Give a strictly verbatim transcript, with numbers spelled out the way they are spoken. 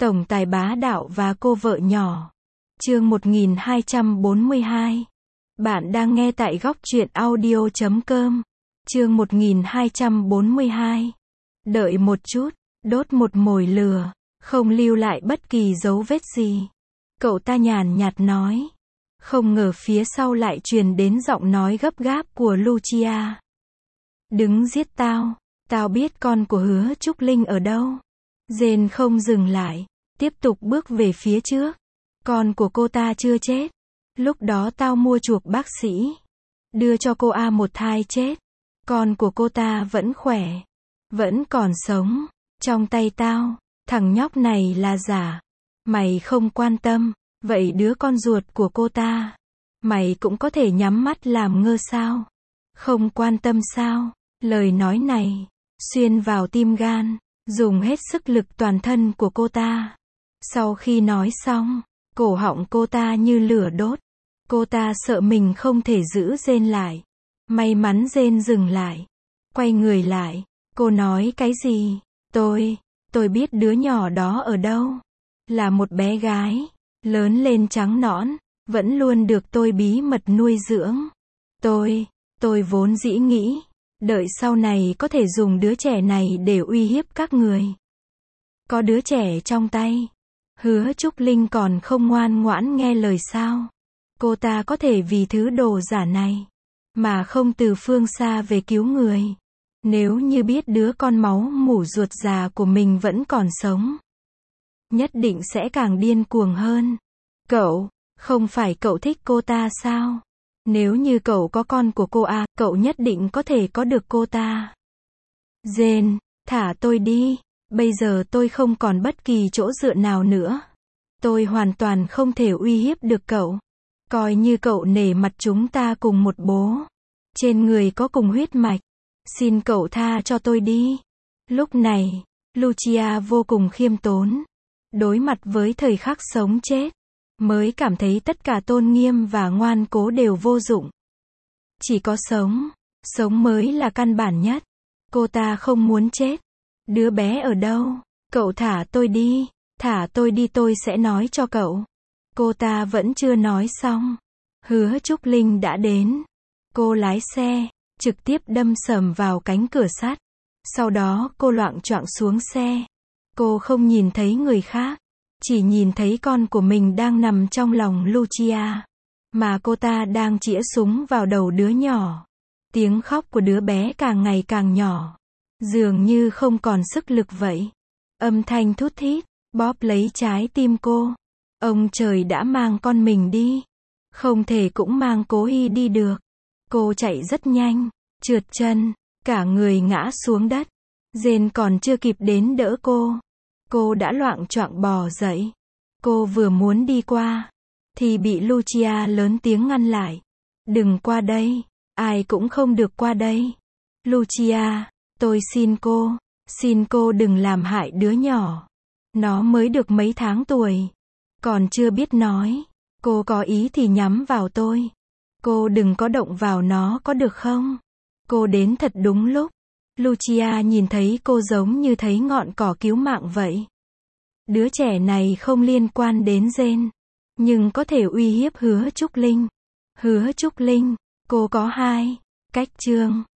Tổng tài bá đạo và cô vợ nhỏ. Chương một nghìn hai trăm bốn mươi hai. Bạn đang nghe tại góc truyện audio chấm com. Chương một nghìn hai trăm bốn mươi hai. Đợi một chút, đốt một mồi lửa, không lưu lại bất kỳ dấu vết gì. Cậu ta nhàn nhạt nói. Không ngờ phía sau lại truyền đến giọng nói gấp gáp của Lucia. Đứng giết tao, tao biết con của Hứa Trúc Linh ở đâu. Jane không dừng lại, tiếp tục bước về phía trước. Con của cô ta chưa chết. Lúc đó tao mua chuộc bác sĩ, đưa cho cô A một thai chết. Con của cô ta vẫn khỏe, vẫn còn sống. Trong tay tao, thằng nhóc này là giả. Mày không quan tâm, vậy đứa con ruột của cô ta, mày cũng có thể nhắm mắt làm ngơ sao? Không quan tâm sao? Lời nói này xuyên vào tim gan, dùng hết sức lực toàn thân của cô ta. Sau khi nói xong, cổ họng cô ta như lửa đốt. Cô ta sợ mình không thể giữ Jane lại. May mắn Jane dừng lại, quay người lại. Cô nói cái gì? Tôi, tôi biết đứa nhỏ đó ở đâu. Là một bé gái, lớn lên trắng nõn, vẫn luôn được tôi bí mật nuôi dưỡng. Tôi, tôi vốn dĩ nghĩ, đợi sau này có thể dùng đứa trẻ này để uy hiếp các người. Có đứa trẻ trong tay, Hứa Trúc Linh còn không ngoan ngoãn nghe lời sao? Cô ta có thể vì thứ đồ giả này mà không từ phương xa về cứu người. Nếu như biết đứa con máu mủ ruột già của mình vẫn còn sống, nhất định sẽ càng điên cuồng hơn. Cậu, không phải cậu thích cô ta sao? Nếu như cậu có con của cô A, cậu nhất định có thể có được cô ta. Jane, thả tôi đi. Bây giờ tôi không còn bất kỳ chỗ dựa nào nữa. Tôi hoàn toàn không thể uy hiếp được cậu. Coi như cậu nể mặt chúng ta cùng một bố. Trên người có cùng huyết mạch. Xin cậu tha cho tôi đi. Lúc này, Lucia vô cùng khiêm tốn. Đối mặt với thời khắc sống chết, mới cảm thấy tất cả tôn nghiêm và ngoan cố đều vô dụng. Chỉ có sống, sống mới là căn bản nhất. Cô ta không muốn chết. Đứa bé ở đâu? Cậu thả tôi đi, thả tôi đi tôi sẽ nói cho cậu. Cô ta vẫn chưa nói xong. Hứa Trúc Linh đã đến. Cô lái xe, trực tiếp đâm sầm vào cánh cửa sắt. Sau đó cô loạng choạng xuống xe. Cô không nhìn thấy người khác, chỉ nhìn thấy con của mình đang nằm trong lòng Lucia. Mà cô ta đang chĩa súng vào đầu đứa nhỏ. Tiếng khóc của đứa bé càng ngày càng nhỏ. Dường như không còn sức lực vậy. Âm thanh thút thít, bóp lấy trái tim cô. Ông trời đã mang con mình đi. Không thể cũng mang Cố Hy đi được. Cô chạy rất nhanh, trượt chân, cả người ngã xuống đất. Jane còn chưa kịp đến đỡ cô. Cô đã loạng choạng bò dậy. Cô vừa muốn đi qua, thì bị Lucia lớn tiếng ngăn lại. Đừng qua đây, ai cũng không được qua đây. Lucia, tôi xin cô, xin cô đừng làm hại đứa nhỏ. Nó mới được mấy tháng tuổi, còn chưa biết nói. Cô có ý thì nhắm vào tôi. Cô đừng có động vào nó có được không? Cô đến thật đúng lúc. Lucia nhìn thấy cô giống như thấy ngọn cỏ cứu mạng vậy. Đứa trẻ này không liên quan đến Jane, nhưng có thể uy hiếp Hứa Trúc Linh. Hứa Trúc Linh, cô có hai cách. Chương